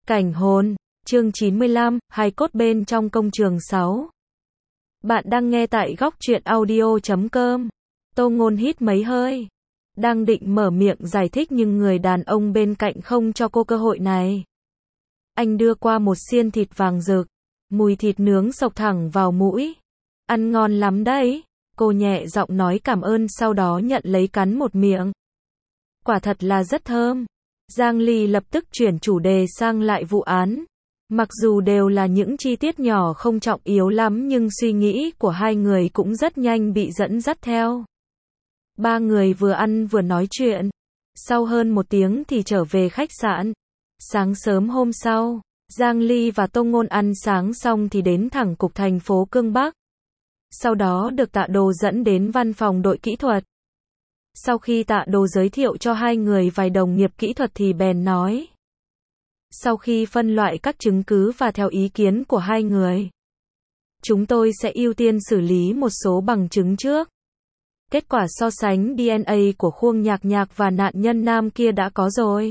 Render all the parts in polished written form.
Cảnh hồn, chương 95, hài cốt bên trong công trường 6. Bạn đang nghe tại góc truyện audio.com. Tô Ngôn hít mấy hơi. Đang định mở miệng giải thích nhưng người đàn ông bên cạnh không cho cô cơ hội này. Anh đưa qua một xiên thịt vàng rực. Mùi thịt nướng xộc thẳng vào mũi. Ăn ngon lắm đấy. Cô nhẹ giọng nói cảm ơn sau đó nhận lấy cắn một miệng. Quả thật là rất thơm. Giang Ly lập tức chuyển chủ đề sang lại vụ án. Mặc dù đều là những chi tiết nhỏ không trọng yếu lắm nhưng suy nghĩ của hai người cũng rất nhanh bị dẫn dắt theo. Ba người vừa ăn vừa nói chuyện. Sau hơn một tiếng thì trở về khách sạn. Sáng sớm hôm sau, Giang Ly và Tô Ngôn ăn sáng xong thì đến thẳng cục thành phố Cương Bắc. Sau đó được Tạ Đồ dẫn đến văn phòng đội kỹ thuật. Sau khi Tạ Đồ giới thiệu cho hai người vài đồng nghiệp kỹ thuật thì bèn nói. Sau khi phân loại các chứng cứ và theo ý kiến của hai người, chúng tôi sẽ ưu tiên xử lý một số bằng chứng trước. Kết quả so sánh DNA của Khuông Nhạc Nhạc và nạn nhân nam kia đã có rồi.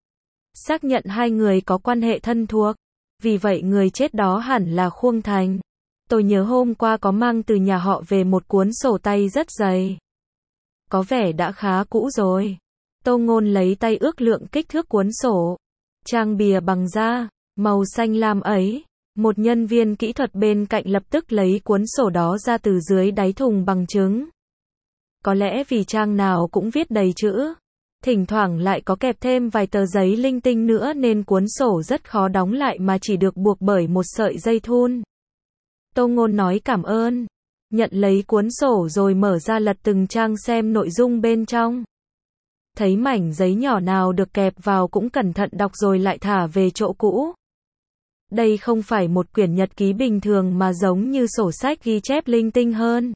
Xác nhận hai người có quan hệ thân thuộc. Vì vậy người chết đó hẳn là Khuông Thành. Tôi nhớ hôm qua có mang từ nhà họ về một cuốn sổ tay rất dày. Có vẻ đã khá cũ rồi. Tô Ngôn lấy tay ước lượng kích thước cuốn sổ. Trang bìa bằng da, màu xanh lam ấy. Một nhân viên kỹ thuật bên cạnh lập tức lấy cuốn sổ đó ra từ dưới đáy thùng bằng chứng. Có lẽ vì trang nào cũng viết đầy chữ. Thỉnh thoảng lại có kẹp thêm vài tờ giấy linh tinh nữa nên cuốn sổ rất khó đóng lại mà chỉ được buộc bởi một sợi dây thun. Tô Ngôn nói cảm ơn. Nhận lấy cuốn sổ rồi mở ra lật từng trang xem nội dung bên trong. Thấy mảnh giấy nhỏ nào được kẹp vào cũng cẩn thận đọc rồi lại thả về chỗ cũ. Đây không phải một quyển nhật ký bình thường mà giống như sổ sách ghi chép linh tinh hơn.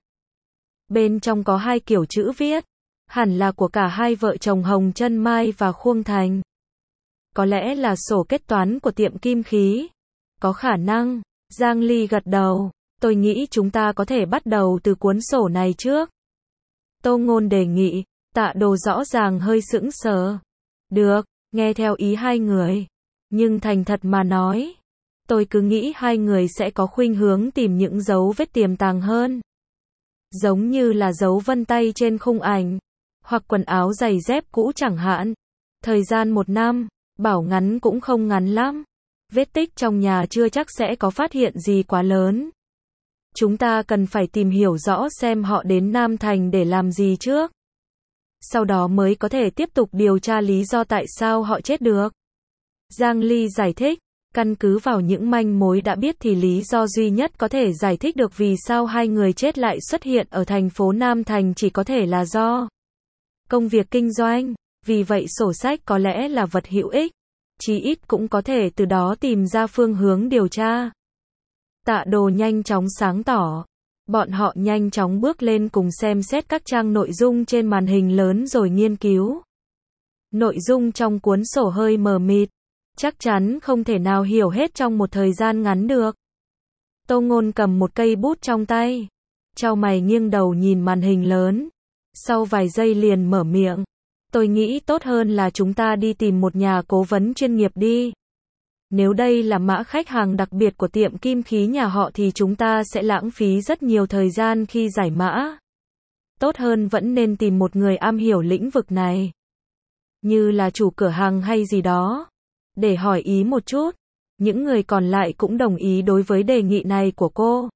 Bên trong có hai kiểu chữ viết. Hẳn là của cả hai vợ chồng Hồng Chân Mai và Khuông Thành. Có lẽ là sổ kết toán của tiệm kim khí. Có khả năng. Giang Ly gật đầu. Tôi nghĩ chúng ta có thể bắt đầu từ cuốn sổ này trước. Tô Ngôn đề nghị. Tạ Đồ rõ ràng hơi sững sờ. Được, nghe theo ý hai người. Nhưng thành thật mà nói, tôi cứ nghĩ hai người sẽ có khuynh hướng tìm những dấu vết tiềm tàng hơn. Giống như là dấu vân tay trên khung ảnh, hoặc quần áo giày dép cũ chẳng hạn. Thời gian 1 năm, bảo ngắn cũng không ngắn lắm. Vết tích trong nhà chưa chắc sẽ có phát hiện gì quá lớn. Chúng ta cần phải tìm hiểu rõ xem họ đến Nam Thành để làm gì trước. Sau đó mới có thể tiếp tục điều tra lý do tại sao họ chết được. Giang Ly giải thích, căn cứ vào những manh mối đã biết thì lý do duy nhất có thể giải thích được vì sao hai người chết lại xuất hiện ở thành phố Nam Thành chỉ có thể là do công việc kinh doanh. Vì vậy sổ sách có lẽ là vật hữu ích. Chí ít cũng có thể từ đó tìm ra phương hướng điều tra. Tạ Đồ nhanh chóng sáng tỏ. Bọn họ nhanh chóng bước lên cùng xem xét các trang nội dung trên màn hình lớn rồi nghiên cứu. Nội dung trong cuốn sổ hơi mờ mịt. Chắc chắn không thể nào hiểu hết trong một thời gian ngắn được. Tô Ngôn cầm một cây bút trong tay. Chau mày nghiêng đầu nhìn màn hình lớn. Sau vài giây liền mở miệng. Tôi nghĩ tốt hơn là chúng ta đi tìm một nhà cố vấn chuyên nghiệp đi. Nếu đây là mã khách hàng đặc biệt của tiệm kim khí nhà họ thì chúng ta sẽ lãng phí rất nhiều thời gian khi giải mã. Tốt hơn vẫn nên tìm một người am hiểu lĩnh vực này. Như là chủ cửa hàng hay gì đó. Để hỏi ý một chút. Những người còn lại cũng đồng ý đối với đề nghị này của cô.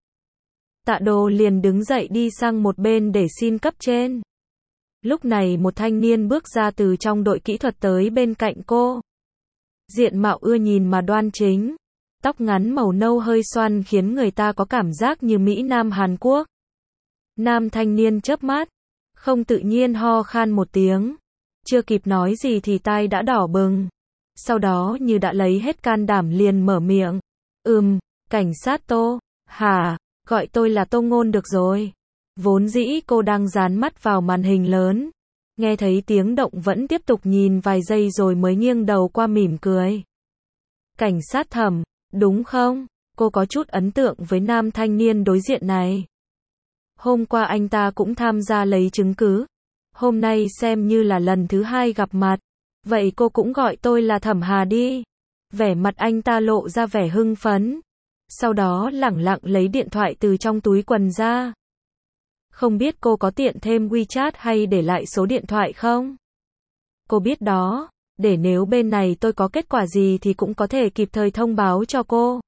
Tạ Đồ liền đứng dậy đi sang một bên để xin cấp trên. Lúc này một thanh niên bước ra từ trong đội kỹ thuật tới bên cạnh cô. Diện mạo ưa nhìn mà đoan chính. Tóc ngắn màu nâu hơi xoăn khiến người ta có cảm giác như Mỹ Nam Hàn Quốc. Nam thanh niên chớp mắt. Không tự nhiên ho khan một tiếng. Chưa kịp nói gì thì tai đã đỏ bừng. Sau đó như đã lấy hết can đảm liền mở miệng. Cảnh sát Tô. Hả, gọi tôi là Tô Ngôn được rồi. Vốn dĩ cô đang dán mắt vào màn hình lớn. Nghe thấy tiếng động vẫn tiếp tục nhìn vài giây rồi mới nghiêng đầu qua mỉm cười. Cảnh sát Thẩm, đúng không? Cô có chút ấn tượng với nam thanh niên đối diện này. Hôm qua anh ta cũng tham gia lấy chứng cứ. Hôm nay xem như là lần thứ 2 gặp mặt. Vậy cô cũng gọi tôi là Thẩm Hà đi. Vẻ mặt anh ta lộ ra vẻ hưng phấn. Sau đó lẳng lặng lấy điện thoại từ trong túi quần ra. Không biết cô có tiện thêm WeChat hay để lại số điện thoại không? Cô biết đó, để nếu bên này tôi có kết quả gì thì cũng có thể kịp thời thông báo cho cô.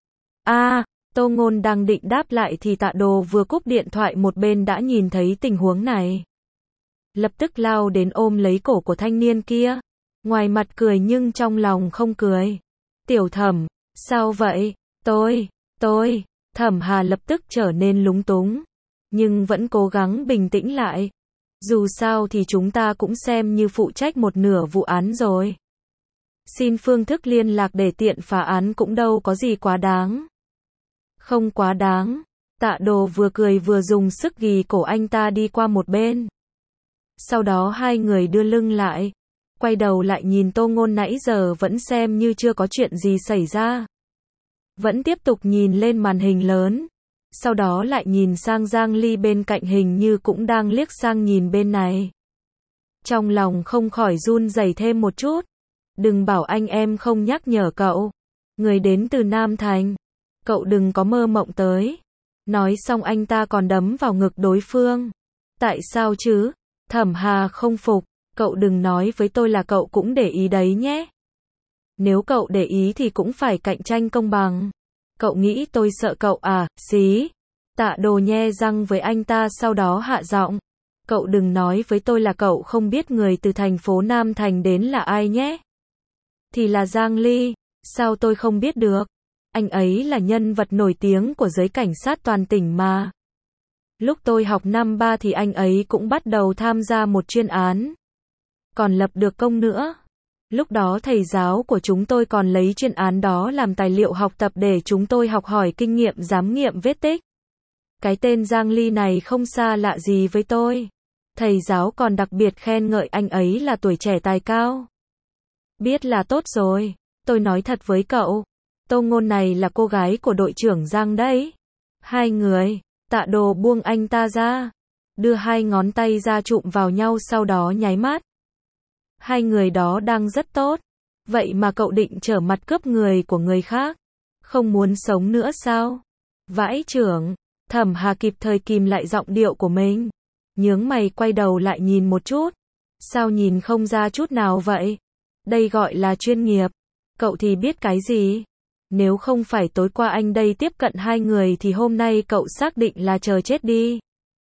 Tô Ngôn đang định đáp lại thì Tạ Đồ vừa cúp điện thoại một bên đã nhìn thấy tình huống này. Lập tức lao đến ôm lấy cổ của thanh niên kia. Ngoài mặt cười nhưng trong lòng không cười. Tiểu Thẩm, sao vậy? Tôi, Thẩm Hà lập tức trở nên lúng túng. Nhưng vẫn cố gắng bình tĩnh lại. Dù sao thì chúng ta cũng xem như phụ trách một nửa vụ án rồi. Xin phương thức liên lạc để tiện phá án cũng đâu có gì quá đáng. Không quá đáng. Tạ Đồ vừa cười vừa dùng sức ghì cổ anh ta đi qua một bên. Sau đó hai người đưa lưng lại. Quay đầu lại nhìn Tô Ngôn nãy giờ vẫn xem như chưa có chuyện gì xảy ra. Vẫn tiếp tục nhìn lên màn hình lớn. Sau đó lại nhìn sang Giang Ly bên cạnh hình như cũng đang liếc sang nhìn bên này. Trong lòng không khỏi run rẩy thêm một chút. Đừng bảo anh em không nhắc nhở cậu. Người đến từ Nam Thành. Cậu đừng có mơ mộng tới. Nói xong anh ta còn đấm vào ngực đối phương. Tại sao chứ? Thẩm Hà không phục. Cậu đừng nói với tôi là cậu cũng để ý đấy nhé. Nếu cậu để ý thì cũng phải cạnh tranh công bằng. Cậu nghĩ tôi sợ cậu à, xí. Tạ Đồ nhe răng với anh ta sau đó hạ giọng. Cậu đừng nói với tôi là cậu không biết người từ thành phố Nam Thành đến là ai nhé. Thì là Giang Ly, sao tôi không biết được. Anh ấy là nhân vật nổi tiếng của giới cảnh sát toàn tỉnh mà. Lúc tôi học năm 3 thì anh ấy cũng bắt đầu tham gia một chuyên án. Còn lập được công nữa. Lúc đó thầy giáo của chúng tôi còn lấy chuyên án đó làm tài liệu học tập để chúng tôi học hỏi kinh nghiệm giám nghiệm vết tích. Cái tên Giang Ly này không xa lạ gì với tôi. Thầy giáo còn đặc biệt khen ngợi anh ấy là tuổi trẻ tài cao. Biết là tốt rồi. Tôi nói thật với cậu. Tô Ngôn này là cô gái của đội trưởng Giang đấy. Hai người. Tạ Đồ buông anh ta ra. Đưa hai ngón tay ra chụm vào nhau sau đó nháy mắt. Hai người đó đang rất tốt. Vậy mà cậu định trở mặt cướp người của người khác. Không muốn sống nữa sao? Vãi chưởng. Thẩm Hà kịp thời kìm lại giọng điệu của mình. Nhướng mày quay đầu lại nhìn một chút. Sao nhìn không ra chút nào vậy? Đây gọi là chuyên nghiệp. Cậu thì biết cái gì? Nếu không phải tối qua anh đây tiếp cận hai người thì hôm nay cậu xác định là chờ chết đi.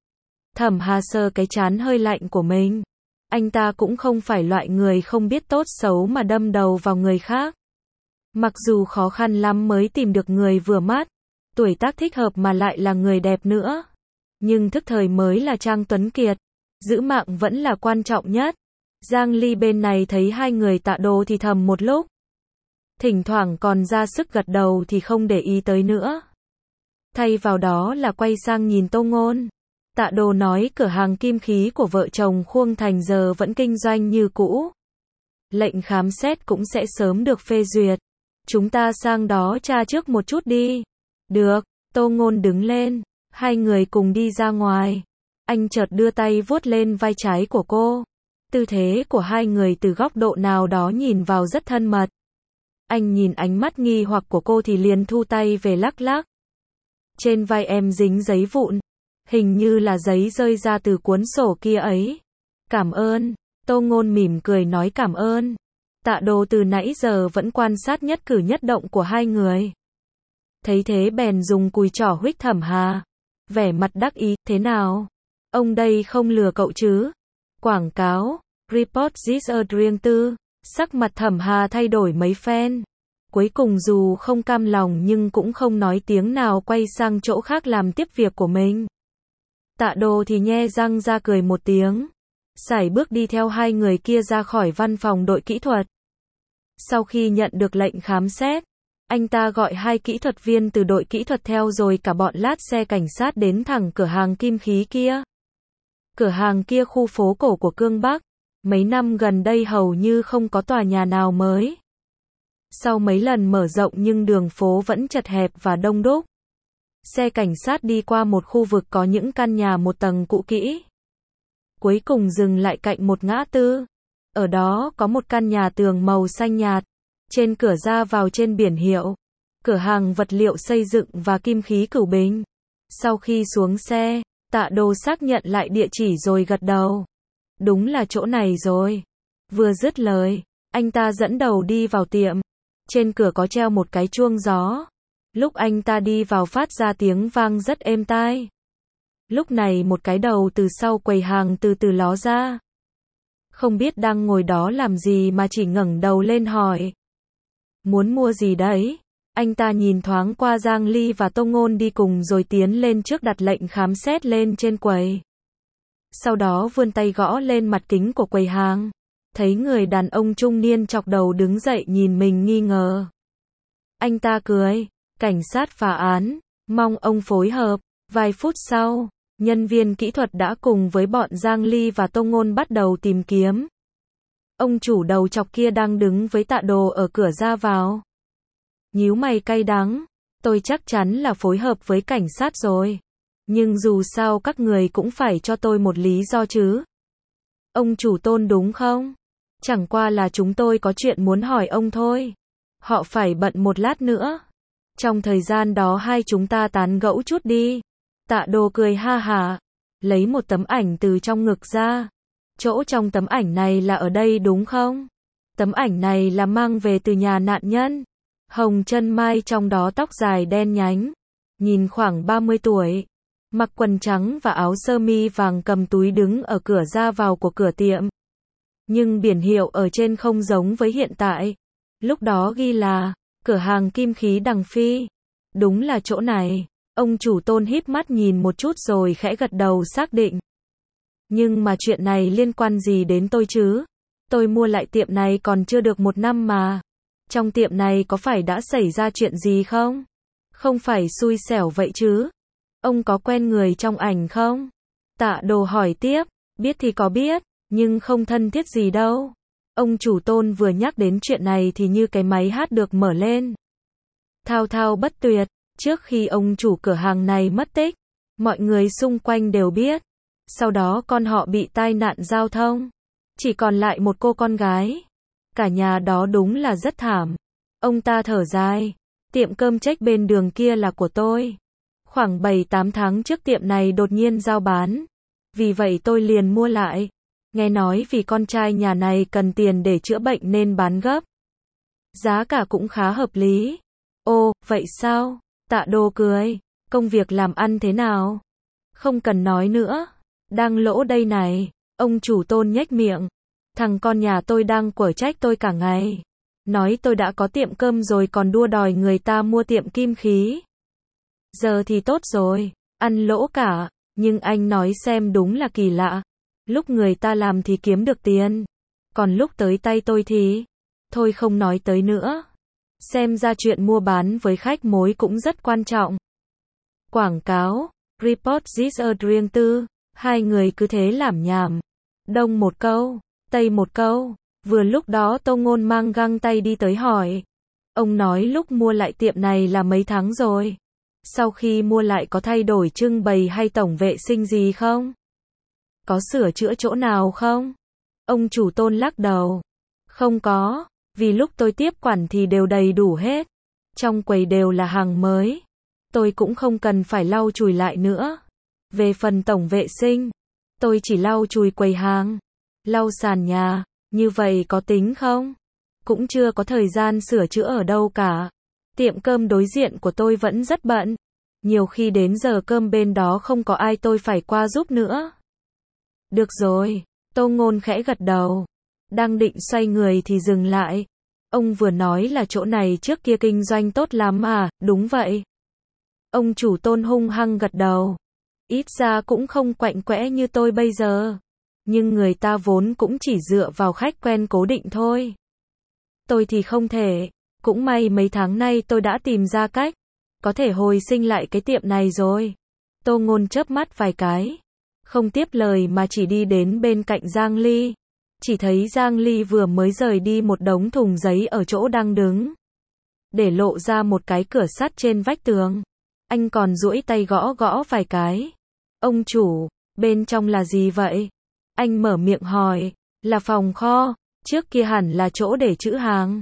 Thẩm Hà sờ cái trán hơi lạnh của mình. Anh ta cũng không phải loại người không biết tốt xấu mà đâm đầu vào người khác. Mặc dù khó khăn lắm mới tìm được người vừa mắt, tuổi tác thích hợp mà lại là người đẹp nữa. Nhưng thức thời mới là Trang Tuấn Kiệt. Giữ mạng vẫn là quan trọng nhất. Giang Ly bên này thấy hai người Tạ Đồ thì thầm một lúc. Thỉnh thoảng còn ra sức gật đầu thì không để ý tới nữa. Thay vào đó là quay sang nhìn Tô Ngôn. Tạ Đồ nói cửa hàng kim khí của vợ chồng Khuông Thành giờ vẫn kinh doanh như cũ. Lệnh khám xét cũng sẽ sớm được phê duyệt. Chúng ta sang đó tra trước một chút đi. Được, Tô Ngôn đứng lên. Hai người cùng đi ra ngoài. Anh chợt đưa tay vuốt lên vai trái của cô. Tư thế của hai người từ góc độ nào đó nhìn vào rất thân mật. Anh nhìn ánh mắt nghi hoặc của cô thì liền thu tay về lắc lắc. Trên vai em dính giấy vụn. Hình như là giấy rơi ra từ cuốn sổ kia ấy. Cảm ơn. Tô Ngôn mỉm cười nói cảm ơn. Tạ Đồ từ nãy giờ vẫn quan sát nhất cử nhất động của hai người. Thấy thế bèn dùng cùi trỏ huých Thẩm Hà. Vẻ mặt đắc ý, thế nào? Ông đây không lừa cậu chứ? Quảng cáo, report this a riêng tư. Sắc mặt Thẩm Hà thay đổi mấy phen. Cuối cùng dù không cam lòng nhưng cũng không nói tiếng nào quay sang chỗ khác làm tiếp việc của mình. Tạ Đồ thì nhe răng ra cười một tiếng. Sải bước đi theo hai người kia ra khỏi văn phòng đội kỹ thuật. Sau khi nhận được lệnh khám xét, anh ta gọi hai kỹ thuật viên từ đội kỹ thuật theo rồi cả bọn lát xe cảnh sát đến thẳng cửa hàng kim khí kia. Cửa hàng kia khu phố cổ của Cương Bắc. Mấy năm gần đây hầu như không có tòa nhà nào mới. Sau mấy lần mở rộng nhưng đường phố vẫn chật hẹp và đông đúc. Xe cảnh sát đi qua một khu vực có những căn nhà một tầng cũ kỹ. Cuối cùng dừng lại cạnh một ngã tư. Ở đó có một căn nhà tường màu xanh nhạt. Trên cửa ra vào trên biển hiệu, cửa hàng vật liệu xây dựng và kim khí Cửu Bình. Sau khi xuống xe, Tạ Đồ xác nhận lại địa chỉ rồi gật đầu. Đúng là chỗ này rồi. Vừa dứt lời, anh ta dẫn đầu đi vào tiệm. Trên cửa có treo một cái chuông gió. Lúc anh ta đi vào phát ra tiếng vang rất êm tai. Lúc này một cái đầu từ sau quầy hàng từ từ ló ra. Không biết đang ngồi đó làm gì mà chỉ ngẩng đầu lên hỏi. Muốn mua gì đấy? Anh ta nhìn thoáng qua Giang Ly và Tô Ngôn đi cùng rồi tiến lên trước đặt lệnh khám xét lên trên quầy. Sau đó vươn tay gõ lên mặt kính của quầy hàng. Thấy người đàn ông trung niên chọc đầu đứng dậy nhìn mình nghi ngờ. Anh ta cười, cảnh sát phá án, mong ông phối hợp. Vài phút sau, nhân viên kỹ thuật đã cùng với bọn Giang Ly và Tô Ngôn bắt đầu tìm kiếm. Ông chủ đầu chọc kia đang đứng với Tạ Đồ ở cửa ra vào. Nhíu mày cay đắng, tôi chắc chắn là phối hợp với cảnh sát rồi. Nhưng dù sao các người cũng phải cho tôi một lý do chứ. Ông chủ Tôn đúng không? Chẳng qua là chúng tôi có chuyện muốn hỏi ông thôi. Họ phải bận một lát nữa. Trong thời gian đó hai chúng ta tán gẫu chút đi. Tạ Đồ cười ha hả, lấy một tấm ảnh từ trong ngực ra. Chỗ trong tấm ảnh này là ở đây đúng không? Tấm ảnh này là mang về từ nhà nạn nhân. Hồng Chân Mai trong đó tóc dài đen nhánh. Nhìn khoảng 30 tuổi. Mặc quần trắng và áo sơ mi vàng cầm túi đứng ở cửa ra vào của cửa tiệm. Nhưng biển hiệu ở trên không giống với hiện tại. Lúc đó ghi là cửa hàng kim khí Đằng Phi. Đúng là chỗ này. Ông chủ Tôn híp mắt nhìn một chút rồi khẽ gật đầu xác định. Nhưng mà chuyện này liên quan gì đến tôi chứ? Tôi mua lại tiệm này còn chưa được 1 năm mà. Trong tiệm này có phải đã xảy ra chuyện gì không? Không phải xui xẻo vậy chứ? Ông có quen người trong ảnh không? Tạ Đồ hỏi tiếp, biết thì có biết, nhưng không thân thiết gì đâu. Ông chủ Tôn vừa nhắc đến chuyện này thì như cái máy hát được mở lên. Thao thao bất tuyệt, trước khi ông chủ cửa hàng này mất tích, mọi người xung quanh đều biết. Sau đó con họ bị tai nạn giao thông. Chỉ còn lại một cô con gái. Cả nhà đó đúng là rất thảm. Ông ta thở dài. Tiệm cơm check bên đường kia là của tôi. Khoảng 7-8 tháng trước tiệm này đột nhiên giao bán. Vì vậy tôi liền mua lại. Nghe nói vì con trai nhà này cần tiền để chữa bệnh nên bán gấp. Giá cả cũng khá hợp lý. Ồ, vậy sao? Tạ Đồ cười. Công việc làm ăn thế nào? Không cần nói nữa. Đang lỗ đây này. Ông chủ Tôn nhếch miệng. Thằng con nhà tôi đang quở trách tôi cả ngày. Nói tôi đã có tiệm cơm rồi còn đua đòi người ta mua tiệm kim khí. Giờ thì tốt rồi. Ăn lỗ cả. Nhưng anh nói xem đúng là kỳ lạ. Lúc người ta làm thì kiếm được tiền. Còn lúc tới tay tôi thì... Thôi không nói tới nữa. Xem ra chuyện mua bán với khách mối cũng rất quan trọng. Quảng cáo. Report this a riêng tư. Hai người cứ thế lảm nhảm. Đông một câu, tây một câu. Vừa lúc đó Tô Ngôn mang găng tay đi tới hỏi. Ông nói lúc mua lại tiệm này là mấy tháng rồi. Sau khi mua lại có thay đổi trưng bày hay tổng vệ sinh gì không? Có sửa chữa chỗ nào không? Ông chủ Tôn lắc đầu. Không có, vì lúc tôi tiếp quản thì đều đầy đủ hết. Trong quầy đều là hàng mới. Tôi cũng không cần phải lau chùi lại nữa. Về phần tổng vệ sinh, tôi chỉ lau chùi quầy hàng, lau sàn nhà, như vậy có tính không? Cũng chưa có thời gian sửa chữa ở đâu cả. Tiệm cơm đối diện của tôi vẫn rất bận. Nhiều khi đến giờ cơm bên đó không có ai tôi phải qua giúp nữa. Được rồi, Tô Ngôn khẽ gật đầu. Đang định xoay người thì dừng lại. Ông vừa nói là chỗ này trước kia kinh doanh tốt lắm à, đúng vậy. Ông chủ Tôn hung hăng gật đầu. Ít ra cũng không quạnh quẽ như tôi bây giờ. Nhưng người ta vốn cũng chỉ dựa vào khách quen cố định thôi. Tôi thì không thể. Cũng may mấy tháng nay tôi đã tìm ra cách. Có thể hồi sinh lại cái tiệm này rồi. Tô Ngôn chớp mắt vài cái. Không tiếp lời mà chỉ đi đến bên cạnh Giang Ly. Chỉ thấy Giang Ly vừa mới rời đi một đống thùng giấy ở chỗ đang đứng. Để lộ ra một cái cửa sắt trên vách tường. Anh còn duỗi tay gõ gõ vài cái. Ông chủ, bên trong là gì vậy? Anh mở miệng hỏi. Là phòng kho, trước kia hẳn là chỗ để trữ hàng.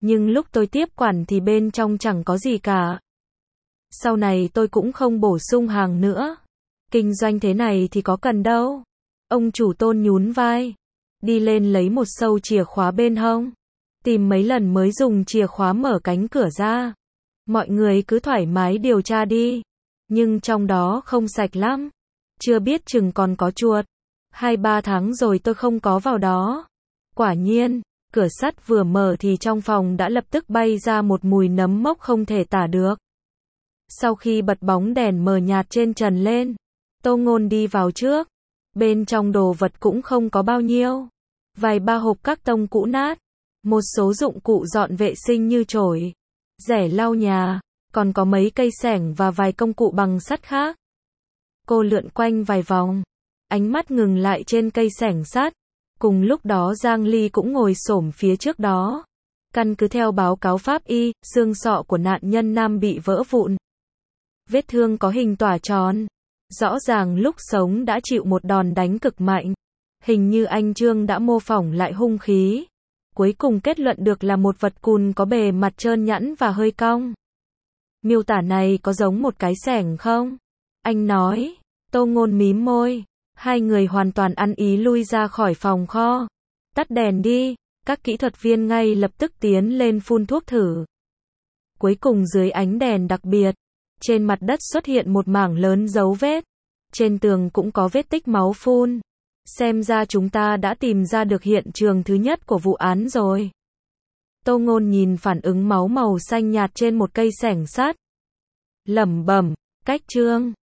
Nhưng lúc tôi tiếp quản thì bên trong chẳng có gì cả. Sau này tôi cũng không bổ sung hàng nữa. Kinh doanh thế này thì có cần đâu. Ông chủ Tôn nhún vai. Đi lên lấy một sâu chìa khóa bên hông. Tìm mấy lần mới dùng chìa khóa mở cánh cửa ra. Mọi người cứ thoải mái điều tra đi. Nhưng trong đó không sạch lắm. Chưa biết chừng còn có chuột. 2-3 tháng rồi tôi không có vào đó. Quả nhiên, cửa sắt vừa mở thì trong phòng đã lập tức bay ra một mùi nấm mốc không thể tả được. Sau khi bật bóng đèn mờ nhạt trên trần lên, Tô Ngôn đi vào trước. Bên trong đồ vật cũng không có bao nhiêu. Vài ba hộp các tông cũ nát. Một số dụng cụ dọn vệ sinh như chổi, rẻ lau nhà, còn có mấy cây xẻng và vài công cụ bằng sắt khác. Cô lượn quanh vài vòng, ánh mắt ngừng lại trên cây xẻng sắt. Cùng lúc đó Giang Ly cũng ngồi xổm phía trước đó. Căn cứ theo báo cáo pháp y, xương sọ của nạn nhân nam bị vỡ vụn. Vết thương có hình tỏa tròn. Rõ ràng lúc sống đã chịu một đòn đánh cực mạnh. Hình như anh Trương đã mô phỏng lại hung khí. Cuối cùng kết luận được là một vật cùn có bề mặt trơn nhẵn và hơi cong. Miêu tả này có giống một cái xẻng không? Anh nói. Tô Ngôn mím môi. Hai người hoàn toàn ăn ý lui ra khỏi phòng kho. Tắt đèn đi. Các kỹ thuật viên ngay lập tức tiến lên phun thuốc thử. Cuối cùng dưới ánh đèn đặc biệt, trên mặt đất xuất hiện một mảng lớn dấu vết. Trên tường cũng có vết tích máu phun. Xem ra chúng ta đã tìm ra được hiện trường thứ nhất của vụ án rồi. Tô Ngôn nhìn phản ứng máu màu xanh nhạt trên một cây xẻng sắt. Lẩm bẩm, cách Trương